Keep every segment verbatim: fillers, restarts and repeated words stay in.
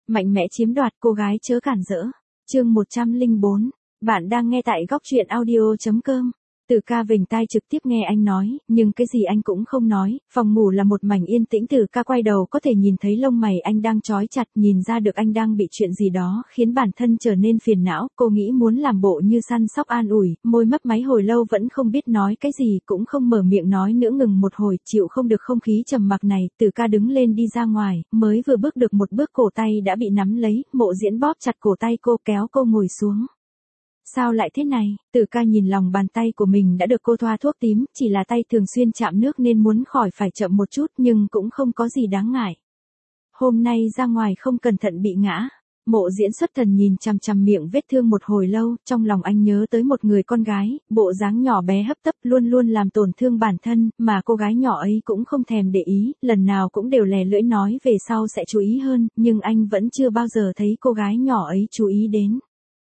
Mạnh mẽ chiếm đoạt, cô gái chớ cản rỡ. Chương một trăm lẻ bốn. Bạn đang nghe tại góc truyện audio chấm com. Từ ca vểnh tai trực tiếp nghe anh nói, nhưng cái gì anh cũng không nói, phòng ngủ là một mảnh yên tĩnh. Từ ca quay đầu có thể nhìn thấy lông mày anh đang trói chặt, nhìn ra được anh đang bị chuyện gì đó khiến bản thân trở nên phiền não. Cô nghĩ muốn làm bộ như săn sóc an ủi, môi mấp máy hồi lâu vẫn không biết nói cái gì, cũng không mở miệng nói nữa. Ngừng một hồi, chịu không được không khí trầm mặc này, Từ ca đứng lên đi ra ngoài, mới vừa bước được một bước cổ tay đã bị nắm lấy, Mộ Diễn bóp chặt cổ tay cô, kéo cô ngồi xuống. Sao lại thế này? Từ ca nhìn lòng bàn tay của mình đã được cô thoa thuốc tím, chỉ là tay thường xuyên chạm nước nên muốn khỏi phải chậm một chút, nhưng cũng không có gì đáng ngại. Hôm nay ra ngoài không cẩn thận bị ngã. Mộ Diễn xuất thần nhìn chằm chằm miệng vết thương một hồi lâu, trong lòng anh nhớ tới một người con gái, bộ dáng nhỏ bé hấp tấp, luôn luôn làm tổn thương bản thân, mà cô gái nhỏ ấy cũng không thèm để ý, lần nào cũng đều lè lưỡi nói về sau sẽ chú ý hơn, nhưng anh vẫn chưa bao giờ thấy cô gái nhỏ ấy chú ý đến.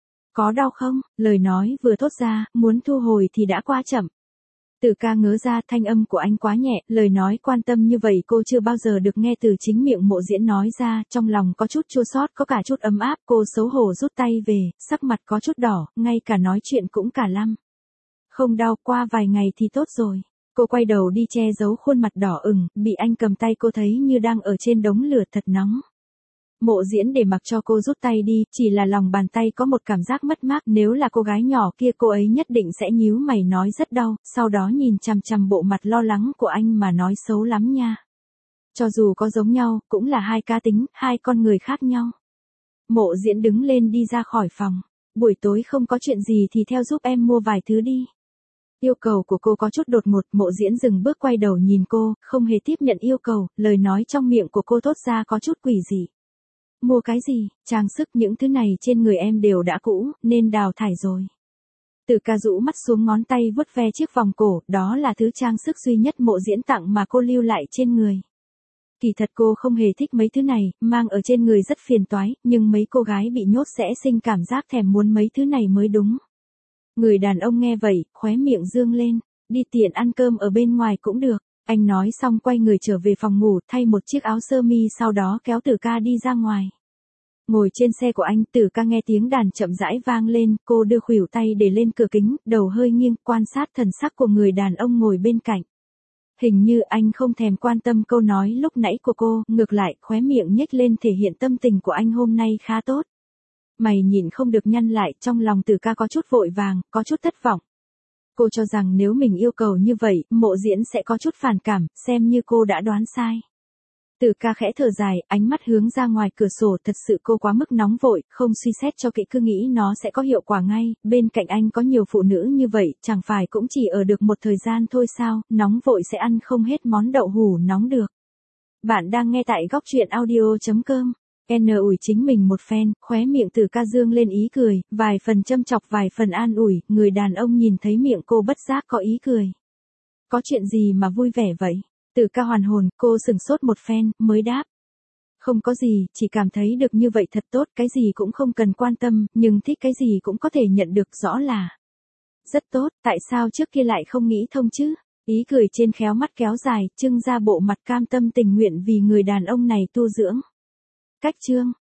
Có đau không? Lời nói vừa thốt ra, muốn thu hồi thì đã quá chậm. Từ ca ngớ ra, thanh âm của anh quá nhẹ, lời nói quan tâm như vậy cô chưa bao giờ được nghe từ chính miệng Mộ Diễn nói ra, trong lòng có chút chua xót, có cả chút ấm áp. Cô xấu hổ rút tay về, sắc mặt có chút đỏ, ngay cả nói chuyện cũng cả lăm. Không đau, qua vài ngày thì tốt rồi. Cô quay đầu đi che giấu khuôn mặt đỏ ửng, bị anh cầm tay cô thấy như đang ở trên đống lửa thật nóng. Mộ Diễn để mặc cho cô rút tay đi, chỉ là lòng bàn tay có một cảm giác mất mát, nếu là cô gái nhỏ kia cô ấy nhất định sẽ nhíu mày nói rất đau, sau đó nhìn chằm chằm bộ mặt lo lắng của anh mà nói xấu lắm nha. Cho dù có giống nhau, cũng là hai cá tính, hai con người khác nhau. Mộ Diễn đứng lên đi ra khỏi phòng. Buổi tối không có chuyện gì thì theo giúp em mua vài thứ đi. Yêu cầu của cô có chút đột ngột, Mộ Diễn dừng bước quay đầu nhìn cô, không hề tiếp nhận yêu cầu, lời nói trong miệng của cô thốt ra có chút quỷ dị. Mua cái gì? Trang sức, những thứ này trên người em đều đã cũ, nên đào thải rồi. Từ ca rũ mắt xuống, ngón tay vuốt ve chiếc vòng cổ, đó là thứ trang sức duy nhất Mộ Diễn tặng mà cô lưu lại trên người. Kỳ thật cô không hề thích mấy thứ này, mang ở trên người rất phiền toái, nhưng mấy cô gái bị nhốt sẽ sinh cảm giác thèm muốn mấy thứ này mới đúng. Người đàn ông nghe vậy, khóe miệng dương lên, đi tiện ăn cơm ở bên ngoài cũng được. Anh nói xong quay người trở về phòng ngủ, thay một chiếc áo sơ mi, sau đó kéo Từ ca đi ra ngoài. Ngồi trên xe của anh, Từ ca nghe tiếng đàn chậm rãi vang lên, cô đưa khuỷu tay để lên cửa kính, đầu hơi nghiêng, quan sát thần sắc của người đàn ông ngồi bên cạnh. Hình như anh không thèm quan tâm câu nói lúc nãy của cô, ngược lại, khóe miệng nhếch lên thể hiện tâm tình của anh hôm nay khá tốt. Mày nhìn không được nhăn lại, trong lòng Từ ca có chút vội vàng, có chút thất vọng. Cô cho rằng nếu mình yêu cầu như vậy, Mộ Diễn sẽ có chút phản cảm, xem như cô đã đoán sai. Từ ca khẽ thở dài, ánh mắt hướng ra ngoài cửa sổ, thật sự cô quá mức nóng vội, không suy xét cho kỹ cứ nghĩ nó sẽ có hiệu quả ngay, bên cạnh anh có nhiều phụ nữ như vậy, chẳng phải cũng chỉ ở được một thời gian thôi sao, nóng vội sẽ ăn không hết món đậu hủ nóng được. Bạn đang nghe tại góc truyện audio chấm com. N ủi chính mình một phen, khóe miệng Từ ca dương lên ý cười, vài phần châm chọc vài phần an ủi, người đàn ông nhìn thấy miệng cô bất giác có ý cười. Có chuyện gì mà vui vẻ vậy? Từ ca hoàn hồn, cô sừng sốt một phen, mới đáp. Không có gì, chỉ cảm thấy được như vậy thật tốt, cái gì cũng không cần quan tâm, nhưng thích cái gì cũng có thể nhận được, rõ là rất tốt, tại sao trước kia lại không nghĩ thông chứ? Ý cười trên khéo mắt kéo dài, trưng ra bộ mặt cam tâm tình nguyện vì người đàn ông này tu dưỡng. Cách chương